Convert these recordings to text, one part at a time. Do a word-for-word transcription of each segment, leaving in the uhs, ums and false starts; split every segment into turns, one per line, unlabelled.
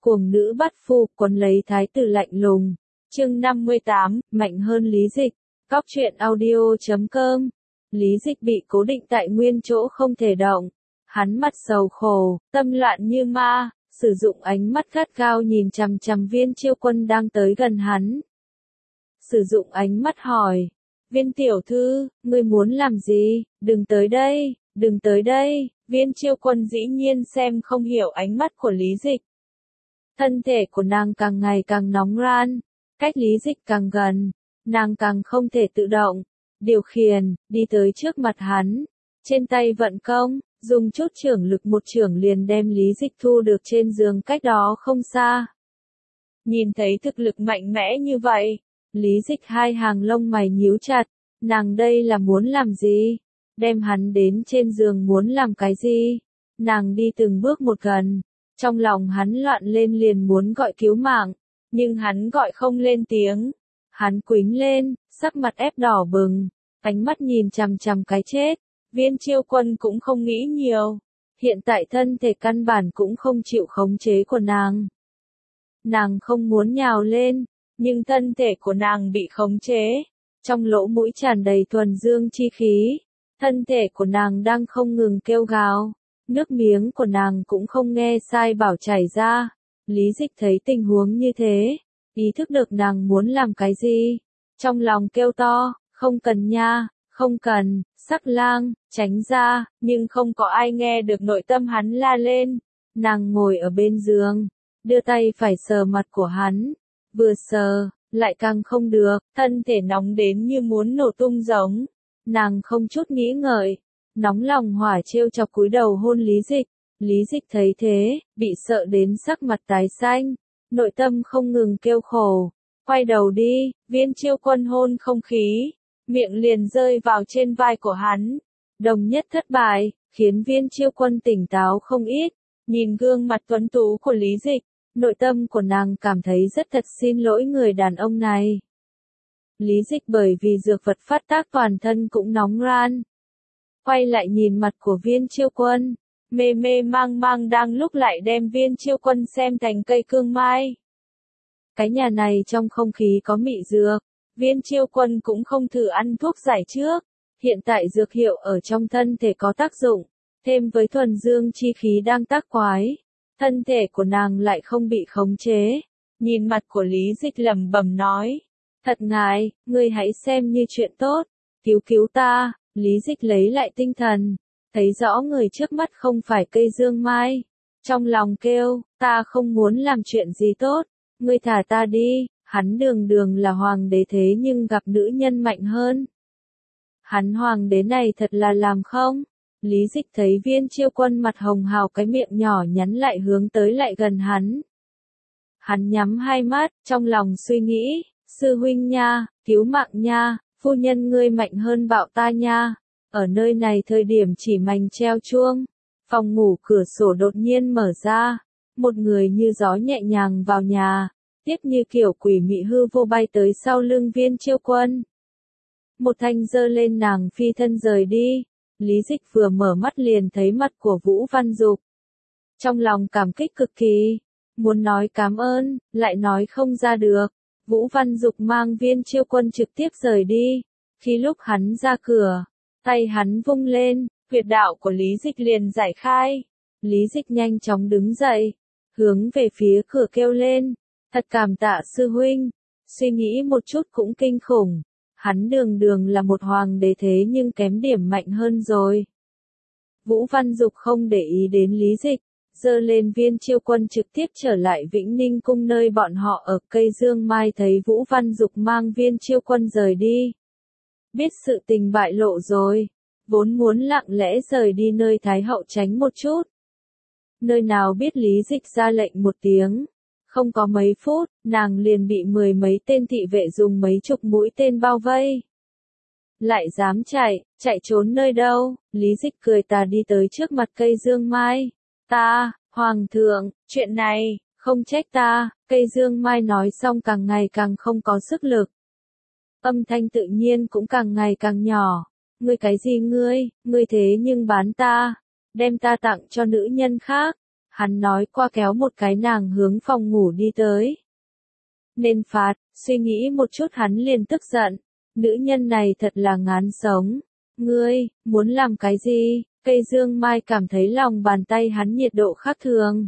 Cuồng nữ bắt phu quấn lấy thái tử lạnh lùng. Chương năm mươi tám, mạnh hơn Lý Dịch. Cóc truyện audio chấm com. Lý Dịch bị cố định tại nguyên chỗ không thể động. Hắn mặt sầu khổ, tâm loạn như ma, sử dụng ánh mắt gắt gao nhìn chằm chằm Viên Chiêu Quân đang tới gần hắn. Sử dụng ánh mắt hỏi, Viên tiểu thư, ngươi muốn làm gì? Đừng tới đây, đừng tới đây. Viên Chiêu Quân dĩ nhiên xem không hiểu ánh mắt của Lý Dịch. Thân thể của nàng càng ngày càng nóng ran, cách Lý Dịch càng gần, nàng càng không thể tự động, điều khiển, đi tới trước mặt hắn, trên tay vận công, dùng chút trưởng lực một trưởng liền đem Lý Dịch thu được trên giường cách đó không xa. Nhìn thấy thực lực mạnh mẽ như vậy, Lý Dịch hai hàng lông mày nhíu chặt, nàng đây là muốn làm gì? Đem hắn đến trên giường muốn làm cái gì? Nàng đi từng bước một gần, trong lòng hắn loạn lên liền muốn gọi cứu mạng, nhưng hắn gọi không lên tiếng. Hắn quĩnh lên, sắc mặt ép đỏ bừng, ánh mắt nhìn chằm chằm cái chết. Viên Chiêu Quân cũng không nghĩ nhiều, hiện tại thân thể căn bản cũng không chịu khống chế của nàng. Nàng không muốn nhào lên, nhưng thân thể của nàng bị khống chế, trong lỗ mũi tràn đầy thuần dương chi khí, thân thể của nàng đang không ngừng kêu gào, nước miếng của nàng cũng không nghe sai bảo chảy ra. Lý Dịch thấy tình huống như thế, ý thức được nàng muốn làm cái gì, trong lòng kêu to, không cần nha, không cần, Sắc Lang, tránh ra, nhưng không có ai nghe được nội tâm hắn la lên. Nàng ngồi ở bên giường, đưa tay phải sờ mặt của hắn, vừa sờ, lại càng không được, thân thể nóng đến như muốn nổ tung giống. Nàng không chút nghĩ ngợi, nóng lòng hỏa trêu chọc cúi đầu hôn Lý Dịch. Lý Dịch thấy thế, bị sợ đến sắc mặt tái xanh, nội tâm không ngừng kêu khổ. Quay đầu đi, Viên Chiêu Quân hôn không khí, miệng liền rơi vào trên vai của hắn. Đồng nhất thất bại, khiến Viên Chiêu Quân tỉnh táo không ít, nhìn gương mặt tuấn tú của Lý Dịch, nội tâm của nàng cảm thấy rất thật xin lỗi người đàn ông này. Lý Dịch bởi vì dược vật phát tác toàn thân cũng nóng ran. Quay lại nhìn mặt của Viên Chiêu Quân, mê mê mang mang đang lúc lại đem Viên Chiêu Quân xem thành cây cương mai. Cái nhà này trong không khí có mị dược, Viên Chiêu Quân cũng không thử ăn thuốc giải trước, hiện tại dược hiệu ở trong thân thể có tác dụng, thêm với thuần dương chi khí đang tác quái, thân thể của nàng lại không bị khống chế. Nhìn mặt của Lý Dịch lẩm bẩm nói, thật ngại, ngươi hãy xem như chuyện tốt, cứu cứu ta. Lý Dịch lấy lại tinh thần, thấy rõ người trước mắt không phải cây dương mai, trong lòng kêu, ta không muốn làm chuyện gì tốt, ngươi thả ta đi. Hắn đường đường là hoàng đế thế nhưng gặp nữ nhân mạnh hơn. Hắn hoàng đế này thật là làm không? Lý Dịch thấy Viên Chiêu Quân mặt hồng hào, cái miệng nhỏ nhắn lại hướng tới lại gần hắn. Hắn nhắm hai mắt, trong lòng suy nghĩ, sư huynh nha, cứu mạng nha, phu nhân ngươi mạnh hơn bạo ta nha. Ở nơi này thời điểm chỉ mảnh treo chuông, phòng ngủ cửa sổ đột nhiên mở ra, một người như gió nhẹ nhàng vào nhà. Tiếp như kiểu quỷ mị hư vô bay tới sau lưng Viên Chiêu Quân. Một thanh giơ lên nàng phi thân rời đi. Lý Dịch vừa mở mắt liền thấy mặt của Vũ Văn Dục. Trong lòng cảm kích cực kỳ, muốn nói cảm ơn, lại nói không ra được. Vũ Văn Dục mang Viên Chiêu Quân trực tiếp rời đi. Khi lúc hắn ra cửa, tay hắn vung lên, huyệt đạo của Lý Dịch liền giải khai. Lý Dịch nhanh chóng đứng dậy, hướng về phía cửa kêu lên. Thật cảm tạ sư huynh, suy nghĩ một chút cũng kinh khủng, hắn đường đường là một hoàng đế thế nhưng kém điểm mạnh hơn rồi. Vũ Văn Dục không để ý đến Lý Dịch, giơ lên Viên Chiêu Quân trực tiếp trở lại Vĩnh Ninh cung nơi bọn họ ở. Cây dương mai thấy Vũ Văn Dục mang Viên Chiêu Quân rời đi. Biết sự tình bại lộ rồi, vốn muốn lặng lẽ rời đi nơi Thái hậu tránh một chút. Nơi nào biết Lý Dịch ra lệnh một tiếng. Không có mấy phút, nàng liền bị mười mấy tên thị vệ dùng mấy chục mũi tên bao vây. Lại dám chạy, chạy trốn nơi đâu? Lý Dịch cười tà đi tới trước mặt cây dương mai. Ta, hoàng thượng, chuyện này, không trách ta. Cây dương mai nói xong càng ngày càng không có sức lực. Âm thanh tự nhiên cũng càng ngày càng nhỏ. Ngươi cái gì ngươi, ngươi thế nhưng bán ta, đem ta tặng cho nữ nhân khác. Hắn nói qua kéo một cái nàng hướng phòng ngủ đi tới. Nên phạt, suy nghĩ một chút hắn liền tức giận. Nữ nhân này thật là ngán sống. Ngươi, muốn làm cái gì? Cây dương mai cảm thấy lòng bàn tay hắn nhiệt độ khác thường.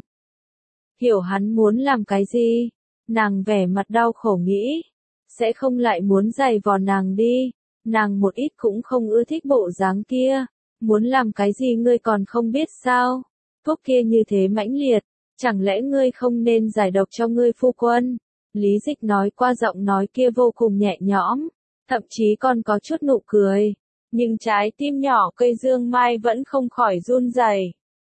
Hiểu hắn muốn làm cái gì? Nàng vẻ mặt đau khổ nghĩ. Sẽ không lại muốn giày vò nàng đi. Nàng một ít cũng không ưa thích bộ dáng kia. Muốn làm cái gì ngươi còn không biết sao? Thuốc kia như thế mãnh liệt. Chẳng lẽ ngươi không nên giải độc cho ngươi phu quân? Lý Dịch nói qua giọng nói kia vô cùng nhẹ nhõm. Thậm chí còn có chút nụ cười. Nhưng trái tim nhỏ cây dương mai vẫn không khỏi run rẩy.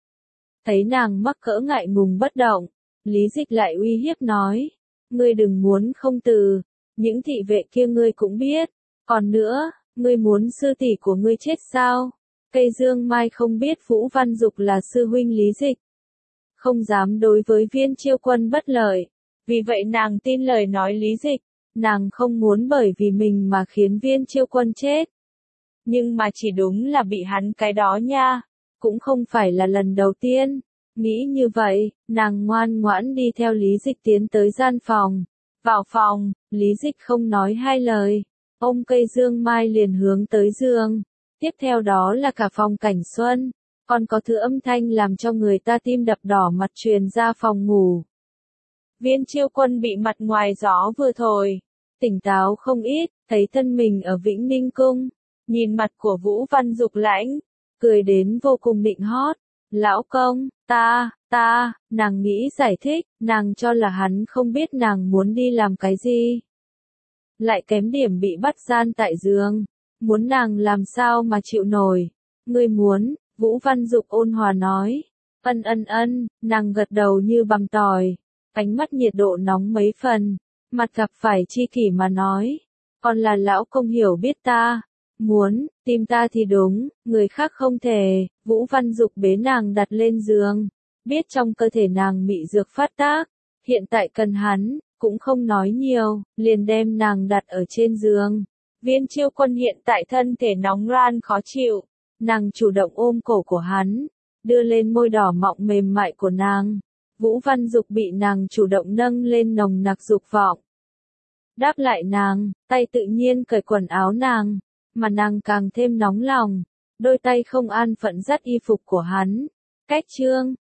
Thấy nàng mắc cỡ ngại ngùng bất động. Lý Dịch lại uy hiếp nói. Ngươi đừng muốn không từ. Những thị vệ kia ngươi cũng biết. Còn nữa, ngươi muốn sư tỷ của ngươi chết sao? Cây dương mai không biết Vũ Văn Dục là sư huynh Lý Dịch. Không dám đối với Viên Chiêu Quân bất lợi. Vì vậy nàng tin lời nói Lý Dịch. Nàng không muốn bởi vì mình mà khiến Viên Chiêu Quân chết. Nhưng mà chỉ đúng là bị hắn cái đó nha. Cũng không phải là lần đầu tiên. Nghĩ như vậy, nàng ngoan ngoãn đi theo Lý Dịch tiến tới gian phòng. Vào phòng, Lý Dịch không nói hai lời. Ôm cây dương mai liền hướng tới giường. Tiếp theo đó là cả phòng cảnh xuân. Còn có thứ âm thanh làm cho người ta tim đập đỏ mặt truyền ra phòng ngủ. Viên Chiêu Quân bị mặt ngoài gió vừa thổi. Tỉnh táo không ít, thấy thân mình ở Vĩnh Ninh Cung. Nhìn mặt của Vũ Văn Dục lãnh. Cười đến vô cùng nịnh hót. Lão công, ta, ta, nàng nghĩ giải thích, nàng cho là hắn không biết nàng muốn đi làm cái gì. Lại kém điểm bị bắt gian tại giường. Muốn nàng làm sao mà chịu nổi. Ngươi muốn, Vũ Văn Dục ôn hòa nói. Ân ân ân, nàng gật đầu như bằm tỏi. Ánh mắt nhiệt độ nóng mấy phần. Mặt gặp phải chi kỷ mà nói. Còn là lão công hiểu biết ta. Muốn, tìm ta thì đúng, người khác không thể. Vũ Văn Dục bế nàng đặt lên giường. Biết trong cơ thể nàng mị dược phát tác. Hiện tại cần hắn, cũng không nói nhiều, liền đem nàng đặt ở trên giường. Viên Chiêu Quân hiện tại thân thể nóng ran khó chịu. Nàng chủ động ôm cổ của hắn. Đưa lên môi đỏ mọng mềm mại của nàng. Vũ Văn Dục bị nàng chủ động nâng lên nồng nặc dục vọng. Đáp lại nàng, tay tự nhiên cởi quần áo nàng. Mà nàng càng thêm nóng lòng. Đôi tay không an phận dắt y phục của hắn. Cách chương